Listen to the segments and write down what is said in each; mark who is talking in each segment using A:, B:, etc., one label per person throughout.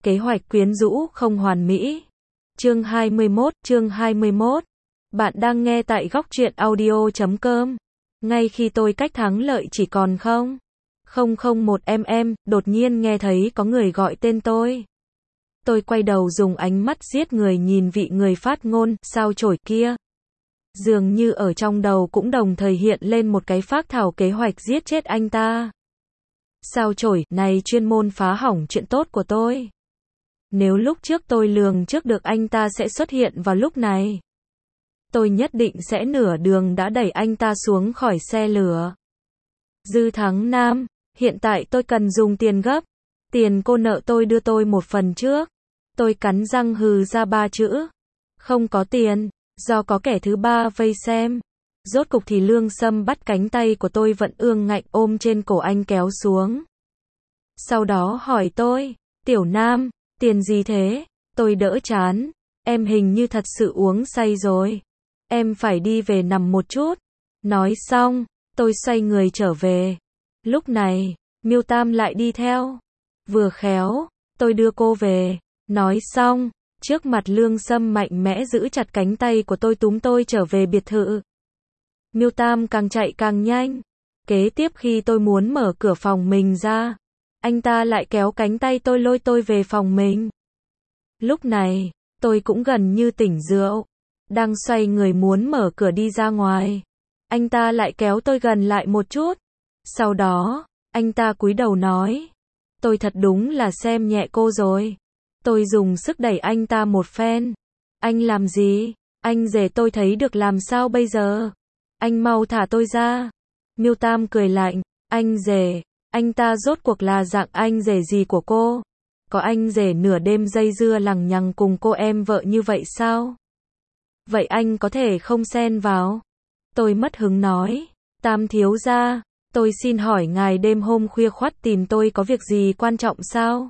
A: Kế hoạch quyến rũ không hoàn mỹ. Chương 21. Bạn đang nghe tại góc truyện audio.com. Ngay khi tôi cách thắng lợi chỉ còn 0,001 mm, đột nhiên nghe thấy có người gọi tên tôi. Tôi quay đầu dùng ánh mắt giết người nhìn vị người phát ngôn, sao chổi kia. Dường như ở trong đầu cũng đồng thời hiện lên một cái phác thảo kế hoạch giết chết anh ta. Sao chổi này chuyên môn phá hỏng chuyện tốt của tôi. Nếu lúc trước tôi lường trước được anh ta sẽ xuất hiện vào lúc này, tôi nhất định sẽ nửa đường đã đẩy anh ta xuống khỏi xe lửa. Dư Thắng Nam, hiện tại tôi cần dùng tiền gấp. Tiền cô nợ tôi đưa tôi một phần trước. Tôi cắn răng hừ ra 3 chữ. Không có tiền, do có kẻ thứ ba vây xem. Rốt cục thì Lương Sâm bắt cánh tay của tôi vẫn ương ngạnh ôm trên cổ anh kéo xuống. Sau đó hỏi tôi, Tiểu Nam, tiền gì thế? Tôi đỡ chán, em hình như thật sự uống say rồi. Em phải đi về nằm một chút. Nói xong, tôi xoay người trở về. Lúc này, Miêu Tam lại đi theo. Vừa khéo, tôi đưa cô về. Nói xong, trước mặt Lương Sâm mạnh mẽ giữ chặt cánh tay của tôi túm tôi trở về biệt thự. Miêu Tam càng chạy càng nhanh. Kế tiếp khi tôi muốn mở cửa phòng mình ra, anh ta lại kéo cánh tay tôi lôi tôi về phòng mình. Lúc này, tôi cũng gần như tỉnh rượu. Đang xoay người muốn mở cửa đi ra ngoài. Anh ta lại kéo tôi gần lại một chút. Sau đó, anh ta cúi đầu nói. Tôi thật đúng là xem nhẹ cô rồi. Tôi dùng sức đẩy anh ta một phen. Anh làm gì? Anh rể tôi thấy được làm sao bây giờ? Anh mau thả tôi ra. Miêu Tam cười lạnh. Anh rể, anh ta rốt cuộc là dạng anh rể gì của cô? Có anh rể nửa đêm dây dưa lằng nhằng cùng cô em vợ như vậy sao? Vậy anh có thể không xen vào? Tôi mất hứng nói. Tam thiếu gia, tôi xin hỏi ngài đêm hôm khuya khoắt tìm tôi có việc gì quan trọng sao?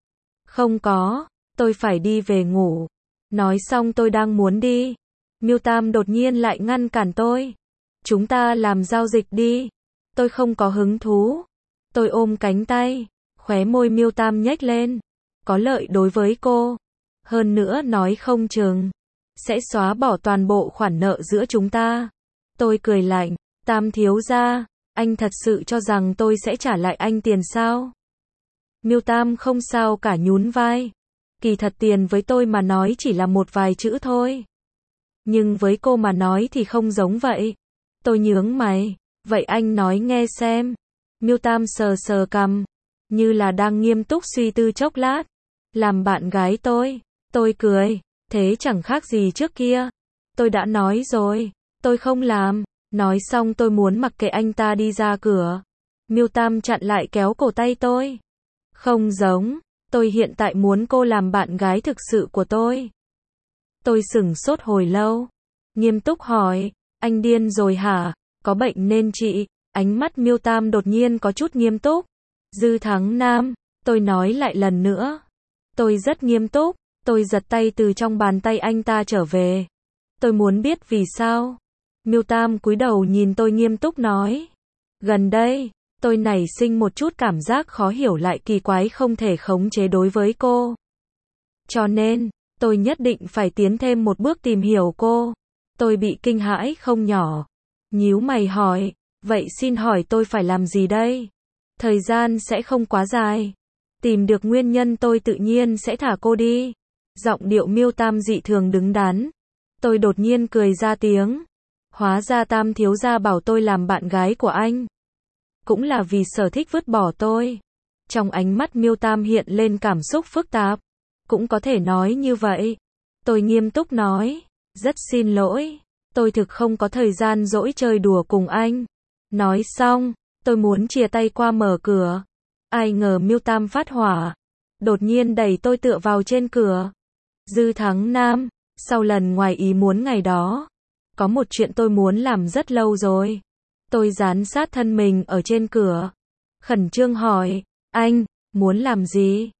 A: Không có, tôi phải đi về ngủ. Nói xong tôi đang muốn đi. Miêu Tam đột nhiên lại ngăn cản tôi. Chúng ta làm giao dịch đi. Tôi không có hứng thú. Tôi ôm cánh tay. Khóe môi Miêu Tam nhếch lên. Có lợi đối với cô. Hơn nữa nói không chừng sẽ xóa bỏ toàn bộ khoản nợ giữa chúng ta. Tôi cười lạnh. Tam thiếu gia, anh thật sự cho rằng tôi sẽ trả lại anh tiền sao? Miêu Tam không sao cả nhún vai. Kỳ thật tiền với tôi mà nói chỉ là một vài chữ thôi. Nhưng với cô mà nói thì không giống vậy. Tôi nhướng mày. Vậy anh nói nghe xem. Miêu Tam sờ sờ cằm, như là đang nghiêm túc suy tư chốc lát. Làm bạn gái tôi cười. Thế chẳng khác gì trước kia. Tôi đã nói rồi, tôi không làm. Nói xong tôi muốn mặc kệ anh ta đi ra cửa. Miêu Tam chặn lại kéo cổ tay tôi. Không giống, tôi hiện tại muốn cô làm bạn gái thực sự của tôi. Tôi sửng sốt hồi lâu. Nghiêm túc hỏi, anh điên rồi hả? Có bệnh nên trị. Ánh mắt Miêu Tam đột nhiên có chút nghiêm túc. Dư Thắng Nam, tôi nói lại lần nữa. Tôi rất nghiêm túc. Tôi giật tay từ trong bàn tay anh ta trở về. Tôi muốn biết vì sao. Miêu Tam cúi đầu nhìn tôi nghiêm túc nói. Gần đây, tôi nảy sinh một chút cảm giác khó hiểu lại kỳ quái không thể khống chế đối với cô. Cho nên, tôi nhất định phải tiến thêm một bước tìm hiểu cô. Tôi bị kinh hãi không nhỏ. Nhíu mày hỏi, vậy xin hỏi tôi phải làm gì đây? Thời gian sẽ không quá dài. Tìm được nguyên nhân tôi tự nhiên sẽ thả cô đi. Giọng điệu Miêu Tam dị thường đứng đắn. Tôi đột nhiên cười ra tiếng. Hóa ra Tam thiếu gia bảo tôi làm bạn gái của anh cũng là vì sở thích vứt bỏ tôi. Trong ánh mắt Miêu Tam hiện lên cảm xúc phức tạp. Cũng có thể nói như vậy. Tôi nghiêm túc nói. Rất xin lỗi. Tôi thực không có thời gian dỗi chơi đùa cùng anh. Nói xong, tôi muốn chìa tay qua mở cửa. Ai ngờ Miêu Tam phát hỏa. Đột nhiên đẩy tôi tựa vào trên cửa. Dư Thắng Nam, sau lần ngoài ý muốn ngày đó, có một chuyện tôi muốn làm rất lâu rồi. Tôi dán sát thân mình ở trên cửa. Khẩn trương hỏi, anh, muốn làm gì?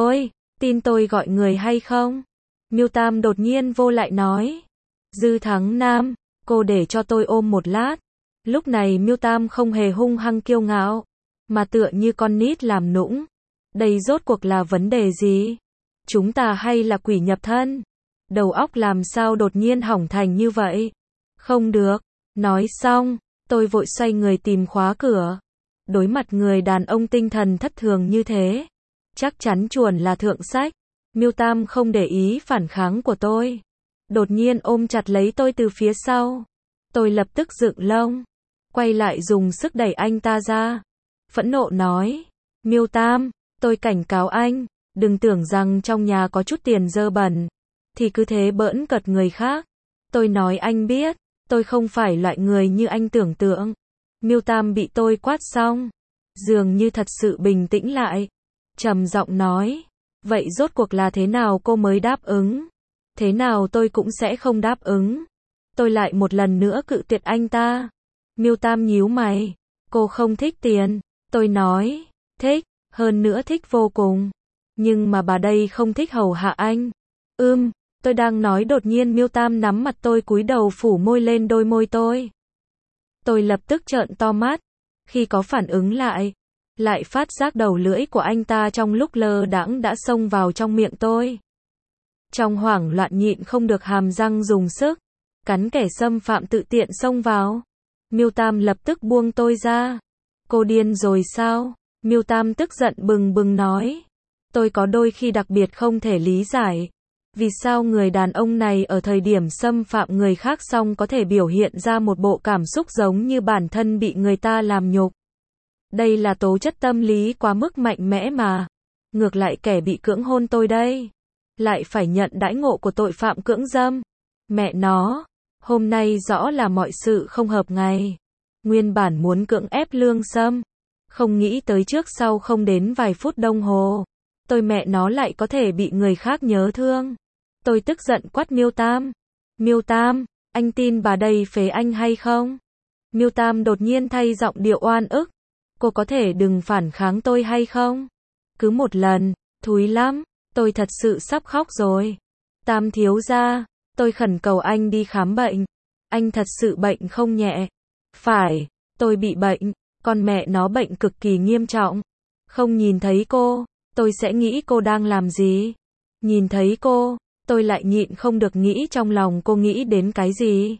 A: Tin tôi gọi người hay không? Miêu Tam đột nhiên vô lại nói. Dư Thắng Nam, cô để cho tôi ôm một lát. Lúc này Miêu Tam không hề hung hăng kiêu ngạo, mà tựa như con nít làm nũng. Đây rốt cuộc là vấn đề gì? Chúng ta hay là quỷ nhập thân? Đầu óc làm sao đột nhiên hỏng thành như vậy? Không được. Nói xong, tôi vội xoay người tìm khóa cửa. Đối mặt người đàn ông tinh thần thất thường như thế, chắc chắn chuẩn là thượng sách. Miêu Tam không để ý phản kháng của tôi, đột nhiên ôm chặt lấy tôi từ phía sau. Tôi lập tức dựng lông, quay lại dùng sức đẩy anh ta ra. Phẫn nộ nói, Miêu Tam, tôi cảnh cáo anh, đừng tưởng rằng trong nhà có chút tiền dơ bẩn, thì cứ thế bỡn cợt người khác. Tôi nói anh biết, tôi không phải loại người như anh tưởng tượng. Miêu Tam bị tôi quát xong, dường như thật sự bình tĩnh lại, trầm giọng nói, vậy rốt cuộc là thế nào cô mới đáp ứng? Thế nào tôi cũng sẽ không đáp ứng. Tôi lại một lần nữa cự tuyệt anh ta. Miêu Tam nhíu mày, cô không thích tiền. Tôi nói, thích, hơn nữa thích vô cùng. Nhưng mà bà đây không thích hầu hạ anh. Tôi đang nói đột nhiên Miêu Tam nắm mặt tôi cúi đầu phủ môi lên đôi môi tôi. Tôi lập tức trợn to mắt, khi có phản ứng lại phát giác đầu lưỡi của anh ta trong lúc lơ đãng đã xông vào trong miệng tôi. Trong hoảng loạn nhịn không được hàm răng dùng sức, cắn kẻ xâm phạm tự tiện xông vào. Miêu Tam lập tức buông tôi ra. Cô điên rồi sao? Miêu Tam tức giận bừng bừng nói. Tôi có đôi khi đặc biệt không thể lý giải. Vì sao người đàn ông này ở thời điểm xâm phạm người khác xong có thể biểu hiện ra một bộ cảm xúc giống như bản thân bị người ta làm nhục. Đây là tố chất tâm lý quá mức mạnh mẽ mà. Ngược lại kẻ bị cưỡng hôn tôi đây, lại phải nhận đãi ngộ của tội phạm cưỡng dâm. Mẹ nó, hôm nay rõ là mọi sự không hợp ngày. Nguyên bản muốn cưỡng ép Lương Sâm, không nghĩ tới trước sau không đến vài phút đồng hồ, tôi mẹ nó lại có thể bị người khác nhớ thương. Tôi tức giận quát Miêu Tam. Miêu Tam, anh tin bà đây phế anh hay không? Miêu Tam đột nhiên thay giọng điệu oan ức. Cô có thể đừng phản kháng tôi hay không? Cứ một lần, thúi lắm, tôi thật sự sắp khóc rồi. Tam thiếu gia, tôi khẩn cầu anh đi khám bệnh. Anh thật sự bệnh không nhẹ. Phải, tôi bị bệnh, con mẹ nó bệnh cực kỳ nghiêm trọng. Không nhìn thấy cô, tôi sẽ nghĩ cô đang làm gì. Nhìn thấy cô, tôi lại nhịn không được nghĩ trong lòng cô nghĩ đến cái gì.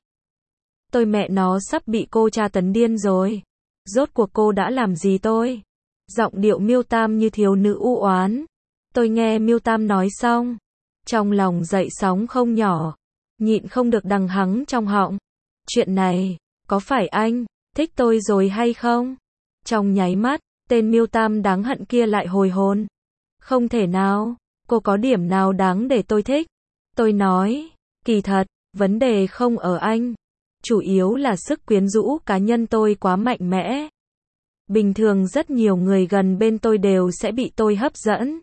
A: Tôi mẹ nó sắp bị cô tra tấn điên rồi. Rốt cuộc cô đã làm gì tôi? Giọng điệu Miêu Tam như thiếu nữ u oán. Tôi nghe Miêu Tam nói xong, trong lòng dậy sóng không nhỏ, nhịn không được đằng hắng trong họng. Chuyện này, có phải anh thích tôi rồi hay không? Trong nháy mắt, tên Miêu Tam đáng hận kia lại hồi hồn. Không thể nào, cô có điểm nào đáng để tôi thích? Tôi nói, kỳ thật, vấn đề không ở anh. Chủ yếu là sức quyến rũ cá nhân tôi quá mạnh mẽ. Bình thường rất nhiều người gần bên tôi đều sẽ bị tôi hấp dẫn.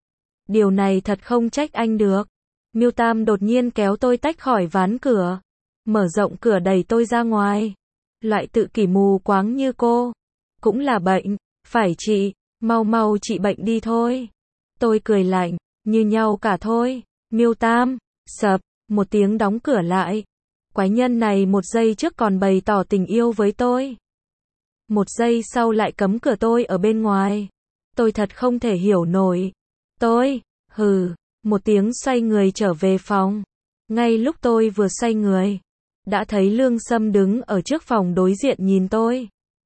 A: Điều này thật không trách anh được. Miêu Tam đột nhiên kéo tôi tách khỏi ván cửa, mở rộng cửa đẩy tôi ra ngoài. Loại tự kỷ mù quáng như cô, cũng là bệnh, phải trị, mau mau trị bệnh đi thôi. Tôi cười lạnh, như nhau cả thôi. Miêu Tam, sập, một tiếng đóng cửa lại. Quái nhân này một giây trước còn bày tỏ tình yêu với tôi, một giây sau lại cấm cửa tôi ở bên ngoài. Tôi thật không thể hiểu nổi. Tôi, một tiếng xoay người trở về phòng. Ngay lúc tôi vừa xoay người, đã thấy Lương Sâm đứng ở trước phòng đối diện nhìn tôi.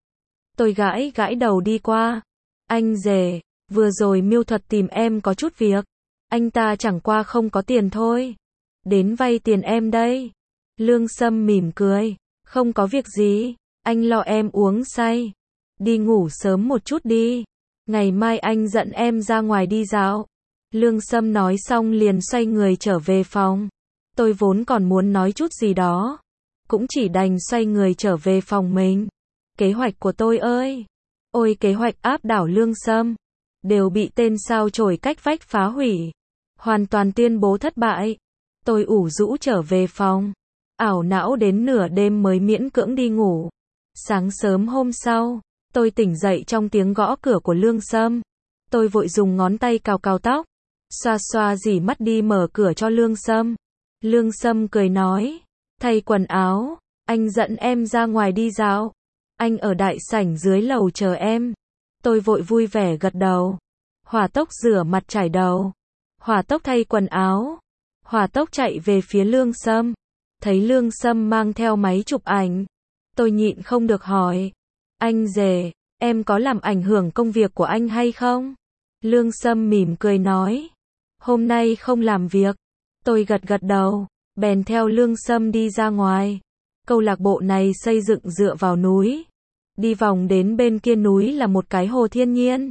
A: Tôi gãi gãi đầu đi qua. Anh rể, vừa rồi Miêu Thuật tìm em có chút việc. Anh ta chẳng qua không có tiền thôi. Đến vay tiền em đây. Lương Sâm mỉm cười. Không có việc gì. Anh lo em uống say. Đi ngủ sớm một chút đi. Ngày mai anh dẫn em ra ngoài đi dạo. Lương Sâm nói xong liền xoay người trở về phòng. Tôi vốn còn muốn nói chút gì đó, cũng chỉ đành xoay người trở về phòng mình. Kế hoạch của tôi ơi! Ôi kế hoạch áp đảo Lương Sâm, đều bị tên sao chổi cách vách phá hủy. Hoàn toàn tuyên bố thất bại. Tôi ủ rũ trở về phòng, ảo não đến nửa đêm mới miễn cưỡng đi ngủ. Sáng sớm hôm sau, tôi tỉnh dậy trong tiếng gõ cửa của Lương Sâm. Tôi vội dùng ngón tay cào cào tóc, xoa xoa rỉ mắt đi mở cửa cho Lương Sâm. Lương Sâm cười nói, thay quần áo, anh dẫn em ra ngoài đi dạo. Anh ở đại sảnh dưới lầu chờ em. Tôi vội vui vẻ gật đầu, hỏa tốc rửa mặt chải đầu, hỏa tốc thay quần áo, hỏa tốc chạy về phía Lương Sâm. Thấy Lương Sâm mang theo máy chụp ảnh, tôi nhịn không được hỏi, anh rể, em có làm ảnh hưởng công việc của anh hay không? Lương Sâm mỉm cười nói, hôm nay không làm việc. Tôi gật gật đầu, bèn theo Lương Sâm đi ra ngoài. Câu lạc bộ này xây dựng dựa vào núi. Đi vòng đến bên kia núi là một cái hồ thiên nhiên.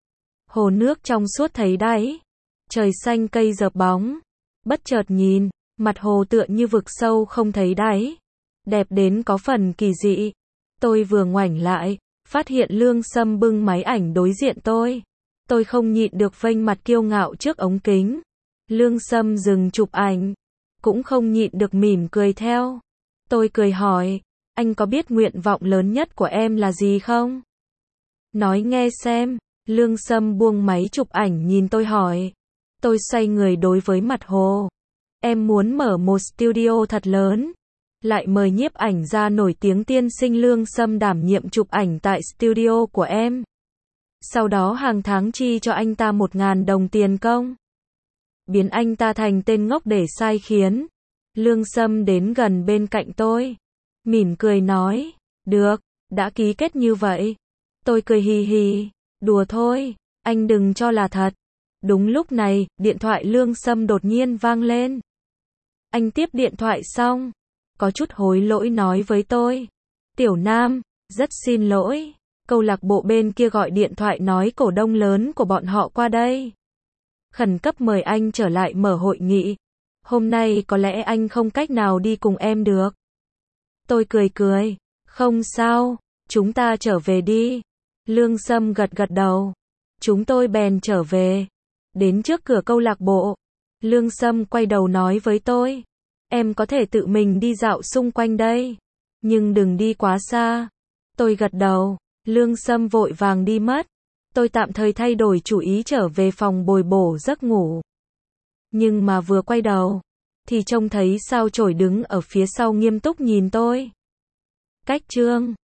A: Hồ nước trong suốt thấy đáy, trời xanh cây rợp bóng. Bất chợt nhìn, mặt hồ tựa như vực sâu không thấy đáy, đẹp đến có phần kỳ dị. Tôi vừa ngoảnh lại, phát hiện Lương Sâm bưng máy ảnh đối diện tôi. Tôi không nhịn được vênh mặt kiêu ngạo trước ống kính. Lương Sâm dừng chụp ảnh, cũng không nhịn được mỉm cười theo. Tôi cười hỏi, anh có biết nguyện vọng lớn nhất của em là gì không? Nói nghe xem. Lương Sâm buông máy chụp ảnh nhìn tôi hỏi. Tôi xoay người đối với mặt hồ. Em muốn mở một studio thật lớn, lại mời nhiếp ảnh gia nổi tiếng tiên sinh Lương Sâm đảm nhiệm chụp ảnh tại studio của em. Sau đó hàng tháng chi cho anh ta 1.000 đồng tiền công. Biến anh ta thành tên ngốc để sai khiến. Lương Sâm đến gần bên cạnh tôi, mỉm cười nói, được, đã ký kết như vậy. Tôi cười hì hì, đùa thôi, anh đừng cho là thật. Đúng lúc này, điện thoại Lương Sâm đột nhiên vang lên. Anh tiếp điện thoại xong, có chút hối lỗi nói với tôi, Tiểu Nam, rất xin lỗi, câu lạc bộ bên kia gọi điện thoại nói cổ đông lớn của bọn họ qua đây. Khẩn cấp mời anh trở lại mở hội nghị. Hôm nay có lẽ anh không cách nào đi cùng em được. Tôi cười cười, không sao, chúng ta trở về đi. Lương Sâm gật gật đầu. Chúng tôi bèn trở về. Đến trước cửa câu lạc bộ, Lương Sâm quay đầu nói với tôi, em có thể tự mình đi dạo xung quanh đây, nhưng đừng đi quá xa. Tôi gật đầu, Lương Sâm vội vàng đi mất. Tôi tạm thời thay đổi chủ ý trở về phòng bồi bổ giấc ngủ. Nhưng mà vừa quay đầu, thì trông thấy sao chổi đứng ở phía sau nghiêm túc nhìn tôi. Cách chương